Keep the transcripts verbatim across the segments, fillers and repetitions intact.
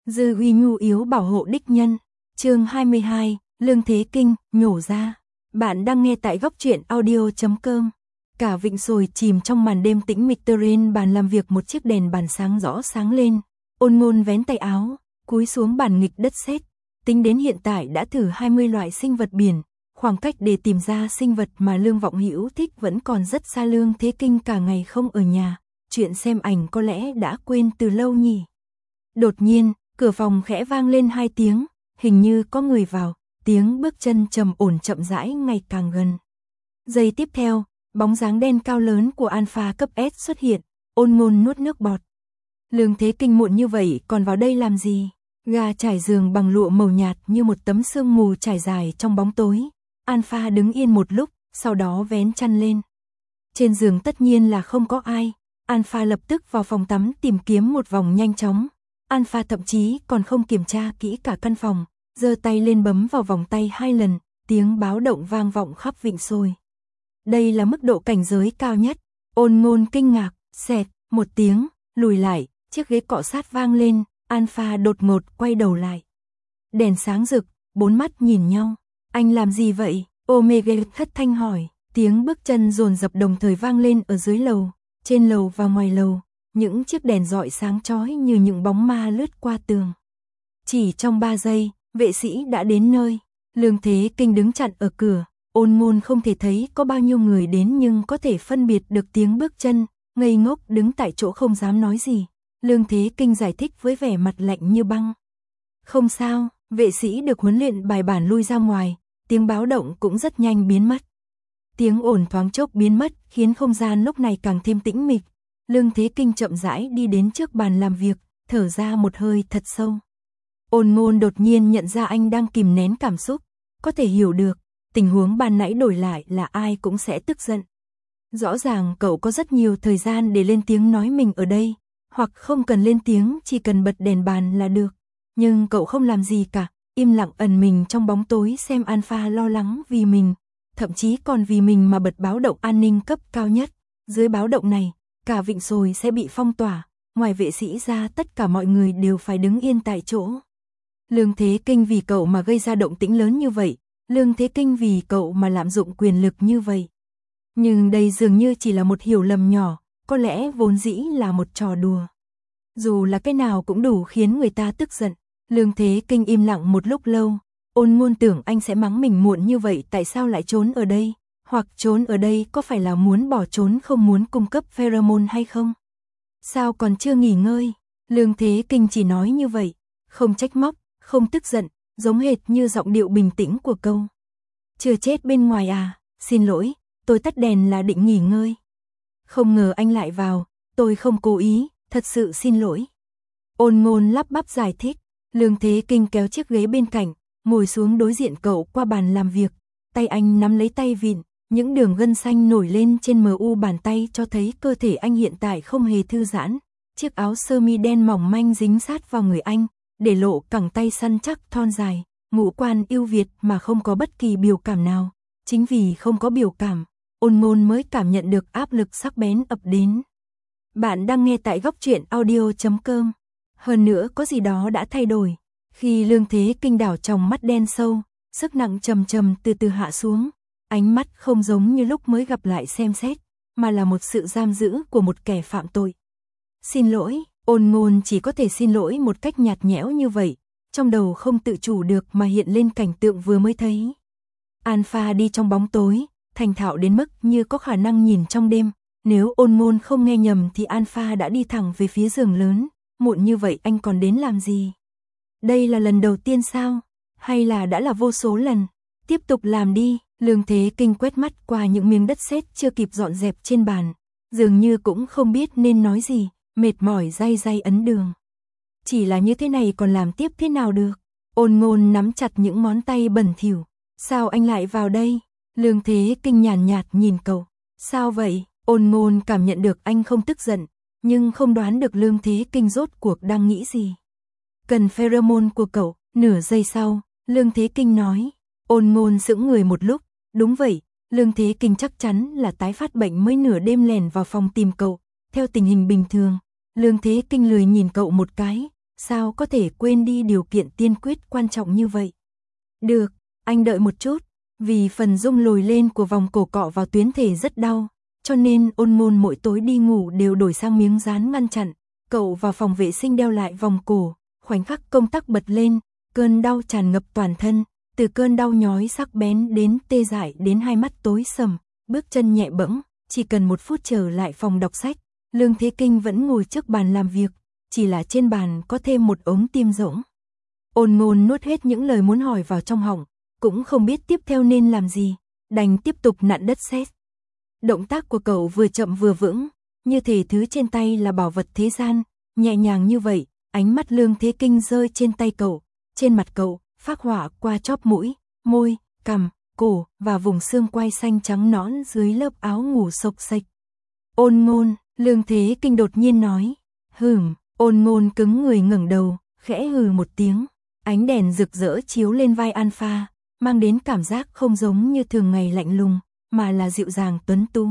Dư uy nhu yếu bảo hộ đích nhân. Chương hai mươi hai, Lương Thế Kinh nhổ ra. Bạn đang nghe tại góc truyện audio chấm com. Cả Vịnh Sồi chìm trong màn đêm tĩnh mịch, trên bàn làm việc một chiếc đèn bàn sáng rõ sáng lên. Ôn Ngôn vén tay áo, cúi xuống bàn nghịch đất sét. Tính đến hiện tại đã thử hai mươi loại sinh vật biển, khoảng cách để tìm ra sinh vật mà Lương Vọng Hữu thích vẫn còn rất xa. Lương Thế Kinh cả ngày không ở nhà, chuyện xem ảnh có lẽ đã quên từ lâu nhỉ. Đột nhiên, cửa phòng khẽ vang lên hai tiếng, hình như có người vào, tiếng bước chân trầm ổn chậm rãi ngày càng gần. Giây tiếp theo, bóng dáng đen cao lớn của Alpha cấp S xuất hiện. Ôn Ngôn nuốt nước bọt. Lương Thế Kinh muộn như vậy còn vào đây làm gì? Gà trải giường bằng lụa màu nhạt như một tấm sương mù trải dài trong bóng tối. Alpha đứng yên một lúc, sau đó vén chăn lên. Trên giường tất nhiên là không có ai. Alpha lập tức vào phòng tắm tìm kiếm một vòng nhanh chóng. Alpha thậm chí còn không kiểm tra kỹ cả căn phòng, giơ tay lên bấm vào vòng tay hai lần, tiếng báo động vang vọng khắp Vịnh Sồi. Đây là mức độ cảnh giới cao nhất. Ôn Ngôn kinh ngạc, xẹt một tiếng, lùi lại, chiếc ghế cọ sát vang lên. Alpha đột ngột quay đầu lại. Đèn sáng rực, bốn mắt nhìn nhau. Anh làm gì vậy? Omega thất thanh hỏi. Tiếng bước chân dồn dập đồng thời vang lên ở dưới lầu, trên lầu và ngoài lầu. Những chiếc đèn rọi sáng chói như những bóng ma lướt qua tường. Chỉ trong ba giây, vệ sĩ đã đến nơi. Lương Thế Kinh đứng chặn ở cửa. Ôn Ngôn không thể thấy có bao nhiêu người đến nhưng có thể phân biệt được tiếng bước chân, ngây ngốc đứng tại chỗ không dám nói gì. Lương Thế Kinh giải thích với vẻ mặt lạnh như băng. Không sao, vệ sĩ được huấn luyện bài bản lui ra ngoài, tiếng báo động cũng rất nhanh biến mất. Tiếng ồn thoáng chốc biến mất khiến không gian lúc này càng thêm tĩnh mịch. Lương Thế Kinh chậm rãi đi đến trước bàn làm việc, thở ra một hơi thật sâu. Ôn Ngôn đột nhiên nhận ra anh đang kìm nén cảm xúc, có thể hiểu được, tình huống ban nãy đổi lại là ai cũng sẽ tức giận. Rõ ràng cậu có rất nhiều thời gian để lên tiếng nói mình ở đây, hoặc không cần lên tiếng, chỉ cần bật đèn bàn là được. Nhưng cậu không làm gì cả, im lặng ẩn mình trong bóng tối xem Alpha lo lắng vì mình, thậm chí còn vì mình mà bật báo động an ninh cấp cao nhất. Dưới báo động này, cả Vịnh Sồi sẽ bị phong tỏa, ngoài vệ sĩ ra tất cả mọi người đều phải đứng yên tại chỗ. Lương Thế Kinh vì cậu mà gây ra động tĩnh lớn như vậy, Lương Thế Kinh vì cậu mà lạm dụng quyền lực như vậy. Nhưng đây dường như chỉ là một hiểu lầm nhỏ, có lẽ vốn dĩ là một trò đùa. Dù là cái nào cũng đủ khiến người ta tức giận. Lương Thế Kinh im lặng một lúc lâu. Ôn Ngôn tưởng anh sẽ mắng mình muộn như vậy tại sao lại trốn ở đây, hoặc trốn ở đây có phải là muốn bỏ trốn không muốn cung cấp pheromone hay không? Sao còn chưa nghỉ ngơi? Lương Thế Kinh chỉ nói như vậy, không trách móc, không tức giận, giống hệt như giọng điệu bình tĩnh của câu. Chưa chết bên ngoài à? Xin lỗi, tôi tắt đèn là định nghỉ ngơi. Không ngờ anh lại vào, tôi không cố ý, thật sự xin lỗi. Ôn Ngôn lắp bắp giải thích. Lương Thế Kinh kéo chiếc ghế bên cạnh, ngồi xuống đối diện cậu qua bàn làm việc. Tay anh nắm lấy tay vịn, những đường gân xanh nổi lên trên mờ u bàn tay cho thấy cơ thể anh hiện tại không hề thư giãn. Chiếc áo sơ mi đen mỏng manh dính sát vào người anh, để lộ cẳng tay săn chắc thon dài, ngũ quan ưu việt mà không có bất kỳ biểu cảm nào. Chính vì không có biểu cảm, Ôn Ngôn mới cảm nhận được áp lực sắc bén ập đến. Bạn đang nghe tại góc truyện audio chấm com. Hơn nữa có gì đó đã thay đổi. Khi Lương Thế Kinh đảo trong mắt đen sâu, sức nặng trầm trầm từ từ hạ xuống. Ánh mắt không giống như lúc mới gặp lại xem xét, mà là một sự giam giữ của một kẻ phạm tội. Xin lỗi, Ôn Ngôn chỉ có thể xin lỗi một cách nhạt nhẽo như vậy. Trong đầu không tự chủ được mà hiện lên cảnh tượng vừa mới thấy. Alpha đi trong bóng tối, thành thạo đến mức như có khả năng nhìn trong đêm. Nếu Ôn Ngôn không nghe nhầm thì Alpha đã đi thẳng về phía giường lớn. Muộn như vậy anh còn đến làm gì? Đây là lần đầu tiên sao? Hay là đã là vô số lần? Tiếp tục làm đi. Lương Thế Kinh quét mắt qua những miếng đất sét chưa kịp dọn dẹp trên bàn. Dường như cũng không biết nên nói gì, mệt mỏi day day ấn đường. Chỉ là như thế này còn làm tiếp thế nào được? Ôn Ngôn nắm chặt những ngón tay bẩn thỉu. Sao anh lại vào đây? Lương Thế Kinh nhàn nhạt nhìn cậu. Sao vậy? Ôn Ngôn cảm nhận được anh không tức giận, nhưng không đoán được Lương Thế Kinh rốt cuộc đang nghĩ gì. Cần pheromone của cậu. Nửa giây sau, Lương Thế Kinh nói. Ôn Ngôn sững người một lúc. Đúng vậy, Lương Thế Kinh chắc chắn là tái phát bệnh mới nửa đêm lèn vào phòng tìm cậu. Theo tình hình bình thường, Lương Thế Kinh lười nhìn cậu một cái, sao có thể quên đi điều kiện tiên quyết quan trọng như vậy. Được, anh đợi một chút, vì phần rung lồi lên của vòng cổ cọ vào tuyến thể rất đau, cho nên Ôn Ngôn mỗi tối đi ngủ đều đổi sang miếng dán ngăn chặn. Cậu vào phòng vệ sinh đeo lại vòng cổ, khoảnh khắc công tắc bật lên, cơn đau tràn ngập toàn thân, từ cơn đau nhói sắc bén đến tê dại đến hai mắt tối sầm, bước chân nhẹ bẫng, chỉ cần một phút trở lại phòng đọc sách, Lương Thế Kinh vẫn ngồi trước bàn làm việc, chỉ là trên bàn có thêm một ống tim rỗng. Ôn Ngôn nuốt hết những lời muốn hỏi vào trong họng, cũng không biết tiếp theo nên làm gì, đành tiếp tục nặn đất sét. Động tác của cậu vừa chậm vừa vững, như thể thứ trên tay là bảo vật thế gian, nhẹ nhàng như vậy, ánh mắt Lương Thế Kinh rơi trên tay cậu, trên mặt cậu, phác họa qua chóp mũi, môi, cằm, cổ và vùng xương quai xanh trắng nõn dưới lớp áo ngủ xộc xệch. Ôn Ngôn, Lương Thế Kinh đột nhiên nói. Hừm, Ôn Ngôn cứng người ngẩng đầu, khẽ hừ một tiếng, ánh đèn rực rỡ chiếu lên vai Alpha, mang đến cảm giác không giống như thường ngày lạnh lùng, mà là dịu dàng tuấn tú.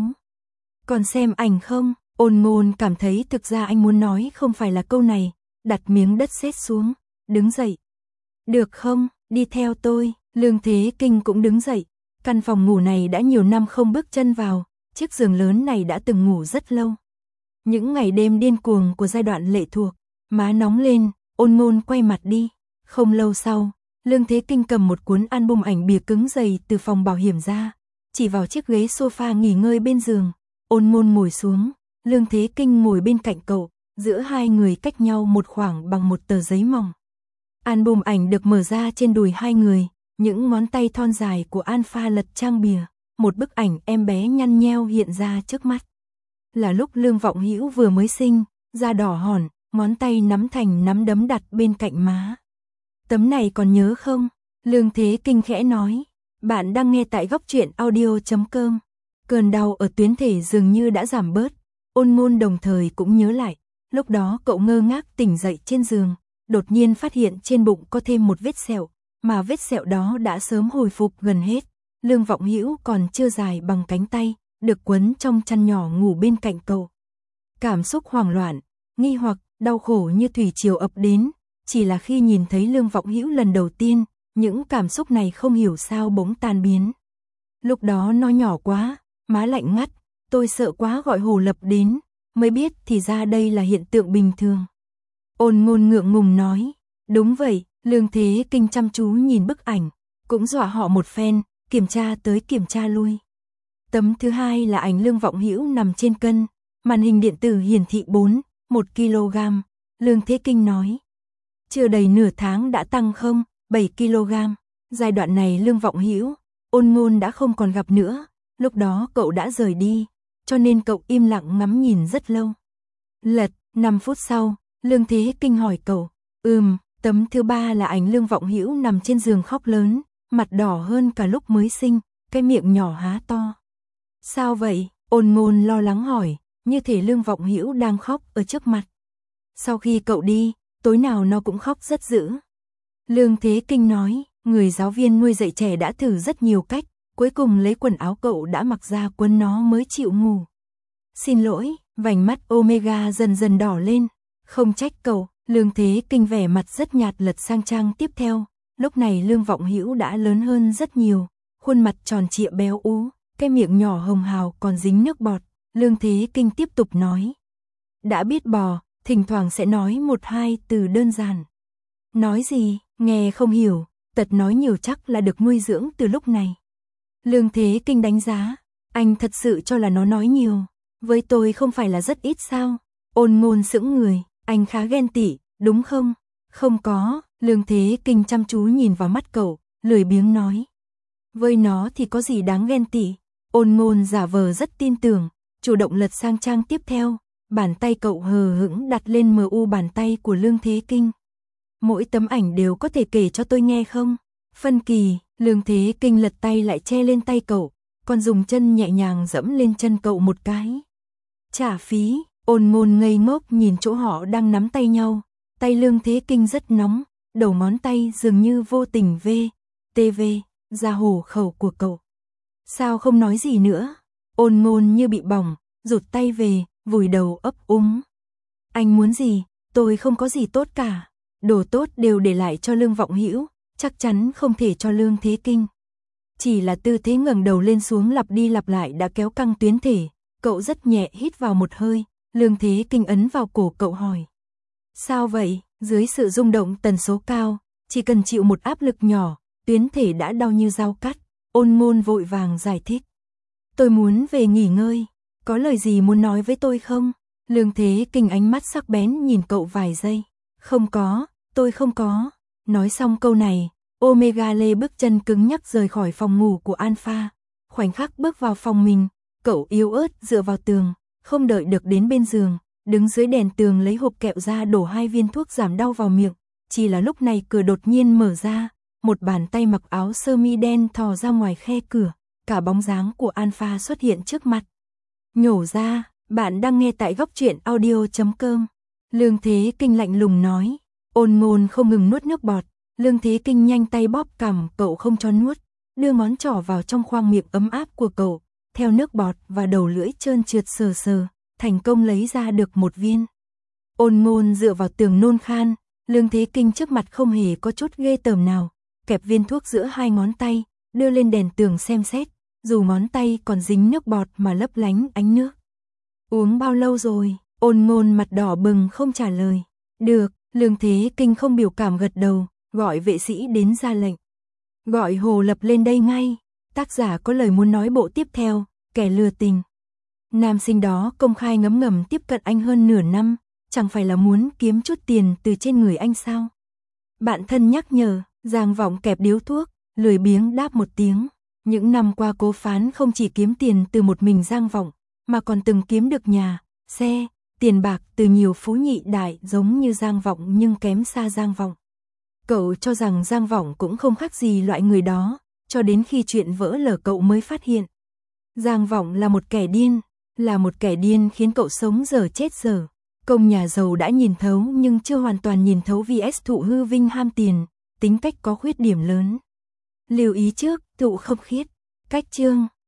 Còn xem ảnh không? Ôn Ngôn cảm thấy thực ra anh muốn nói không phải là câu này, đặt miếng đất sét xuống, đứng dậy. Được không, đi theo tôi. Lương Thế Kinh cũng đứng dậy, căn phòng ngủ này đã nhiều năm không bước chân vào, chiếc giường lớn này đã từng ngủ rất lâu. Những ngày đêm điên cuồng của giai đoạn lệ thuộc, má nóng lên, Ôn Ngôn quay mặt đi. Không lâu sau, Lương Thế Kinh cầm một cuốn album ảnh bìa cứng dày từ phòng bảo hiểm ra, chỉ vào chiếc ghế sofa nghỉ ngơi bên giường. Ôn Ngôn ngồi xuống, Lương Thế Kinh ngồi bên cạnh cậu, giữa hai người cách nhau một khoảng bằng một tờ giấy mỏng. Album ảnh được mở ra trên đùi hai người, những ngón tay thon dài của Alpha lật trang bìa, một bức ảnh em bé nhăn nheo hiện ra trước mắt. Là lúc Lương Vọng Hữu vừa mới sinh, da đỏ hòn, ngón tay nắm thành nắm đấm đặt bên cạnh má. Tấm này còn nhớ không? Lương Thế Kinh khẽ nói. Bạn đang nghe tại góc truyện audio chấm com. Cơn đau ở tuyến thể dường như đã giảm bớt. Ôn Ngôn đồng thời cũng nhớ lại. Lúc đó cậu ngơ ngác tỉnh dậy trên giường, đột nhiên phát hiện trên bụng có thêm một vết sẹo, mà vết sẹo đó đã sớm hồi phục gần hết. Lương Vọng Hữu còn chưa dài bằng cánh tay, được quấn trong chăn nhỏ ngủ bên cạnh cậu. Cảm xúc hoảng loạn, nghi hoặc, đau khổ như thủy triều ập đến, chỉ là khi nhìn thấy Lương Vọng Hữu lần đầu tiên, những cảm xúc này không hiểu sao bỗng tan biến. Lúc đó nó nhỏ quá, má lạnh ngắt, tôi sợ quá gọi Hồ Lập đến, mới biết thì ra đây là hiện tượng bình thường. Ôn Ngôn ngượng ngùng nói. Đúng vậy. Lương Thế Kinh chăm chú nhìn bức ảnh, cũng dọa họ một phen, kiểm tra tới kiểm tra lui. Tấm thứ hai là ảnh Lương Vọng Hữu nằm trên cân, màn hình điện tử hiển thị bốn, một ki lô gam. Lương Thế Kinh nói. Chưa đầy nửa tháng đã tăng không, bảy ki lô gam. Giai đoạn này Lương Vọng Hữu, Ôn Ngôn đã không còn gặp nữa, lúc đó cậu đã rời đi, cho nên cậu im lặng ngắm nhìn rất lâu. Lật, năm phút sau, Lương Thế Kinh hỏi cậu. Ừm. Tấm thứ ba là ảnh Lương Vọng Hữu nằm trên giường khóc lớn, mặt đỏ hơn cả lúc mới sinh, cái miệng nhỏ há to. Sao vậy? Ôn Ngôn lo lắng hỏi, như thể Lương Vọng Hữu đang khóc ở trước mặt. Sau khi cậu đi, tối nào nó cũng khóc rất dữ. Lương Thế Kinh nói, người giáo viên nuôi dạy trẻ đã thử rất nhiều cách, cuối cùng lấy quần áo cậu đã mặc ra quấn nó mới chịu ngủ. Xin lỗi, vành mắt Omega dần dần đỏ lên, không trách cậu. Lương Thế Kinh vẻ mặt rất nhạt lật sang trang tiếp theo, lúc này Lương Vọng Hữu đã lớn hơn rất nhiều, khuôn mặt tròn trịa béo ú, cái miệng nhỏ hồng hào còn dính nước bọt. Lương Thế Kinh tiếp tục nói. Đã biết bò, thỉnh thoảng sẽ nói một hai từ đơn giản. Nói gì, nghe không hiểu, tật nói nhiều chắc là được nuôi dưỡng từ lúc này. Lương Thế Kinh đánh giá, anh thật sự cho là nó nói nhiều, với tôi không phải là rất ít sao? Ôn Ngôn sững người. Anh khá ghen tị, đúng không? Không có, Lương Thế Kinh chăm chú nhìn vào mắt cậu, lười biếng nói. Với nó thì có gì đáng ghen tị? Ôn Ngôn giả vờ rất tin tưởng, chủ động lật sang trang tiếp theo, bàn tay cậu hờ hững đặt lên mờ u bàn tay của Lương Thế Kinh. Mỗi tấm ảnh đều có thể kể cho tôi nghe không? Phân kỳ, Lương Thế Kinh lật tay lại che lên tay cậu, còn dùng chân nhẹ nhàng dẫm lên chân cậu một cái. Trả phí. Ôn Ngôn ngây ngốc nhìn chỗ họ đang nắm tay nhau, tay Lương Thế Kinh rất nóng, đầu ngón tay dường như vô tình vê, tê vê, ra hổ khẩu của cậu. Sao không nói gì nữa? Ôn Ngôn như bị bỏng, rụt tay về, vùi đầu ấp úng. Anh muốn gì? Tôi không có gì tốt cả. đồ tốt đều để lại cho Lương Vọng Hữu, chắc chắn không thể cho Lương Thế Kinh. Chỉ là tư thế ngẩng đầu lên xuống lặp đi lặp lại đã kéo căng tuyến thể, cậu rất nhẹ hít vào một hơi, Lương Thế Kinh ấn vào cổ cậu hỏi. Sao vậy? Dưới sự rung động tần số cao, chỉ cần chịu một áp lực nhỏ, tuyến thể đã đau như dao cắt, Ôn Ngôn vội vàng giải thích. Tôi muốn về nghỉ ngơi, có lời gì muốn nói với tôi không? Lương Thế Kinh ánh mắt sắc bén nhìn cậu vài giây. Không có, tôi không có. Nói xong câu này, Omega Lê bước chân cứng nhắc rời khỏi phòng ngủ của Alpha. Khoảnh khắc bước vào phòng mình, cậu yếu ớt dựa vào tường, không đợi được đến bên giường, đứng dưới đèn tường lấy hộp kẹo ra đổ hai viên thuốc giảm đau vào miệng. Chỉ là lúc này cửa đột nhiên mở ra, một bàn tay mặc áo sơ mi đen thò ra ngoài khe cửa, cả bóng dáng của Alpha xuất hiện trước mặt. Nhổ ra, bạn đang nghe tại góc truyện audio chấm com. Lương Thế Kinh lạnh lùng nói. Ôn Ngôn không ngừng nuốt nước bọt, Lương Thế Kinh nhanh tay bóp cằm cậu không cho nuốt, đưa ngón trỏ vào trong khoang miệng ấm áp của cậu, theo nước bọt và đầu lưỡi trơn trượt sờ sờ, thành công lấy ra được một viên. Ôn Ngôn dựa vào tường nôn khan, Lương Thế Kinh trước mặt không hề có chút ghê tởm nào, kẹp viên thuốc giữa hai ngón tay, đưa lên đèn tường xem xét, dù ngón tay còn dính nước bọt mà lấp lánh ánh nước. Uống bao lâu rồi? Ôn Ngôn mặt đỏ bừng không trả lời. Được, Lương Thế Kinh không biểu cảm gật đầu, gọi vệ sĩ đến ra lệnh. Gọi Hồ Lập lên đây ngay, tác giả có lời muốn nói bộ tiếp theo, kẻ lừa tình. Nam sinh đó công khai ngấm ngầm tiếp cận anh hơn nửa năm, chẳng phải là muốn kiếm chút tiền từ trên người anh sao? Bạn thân nhắc nhở, Giang Vọng kẹp điếu thuốc, lười biếng đáp một tiếng. Những năm qua Cố Phán không chỉ kiếm tiền từ một mình Giang Vọng, mà còn từng kiếm được nhà, xe, tiền bạc từ nhiều phú nhị đại giống như Giang Vọng nhưng kém xa Giang Vọng. Cậu cho rằng Giang Vọng cũng không khác gì loại người đó, cho đến khi chuyện vỡ lở cậu mới phát hiện. Giang Vọng là một kẻ điên, là một kẻ điên khiến cậu sống dở chết dở. Công nhà giàu đã nhìn thấu nhưng chưa hoàn toàn nhìn thấu vs thụ hư vinh ham tiền, tính cách có khuyết điểm lớn. Lưu ý trước, thụ không khiết. Cách chương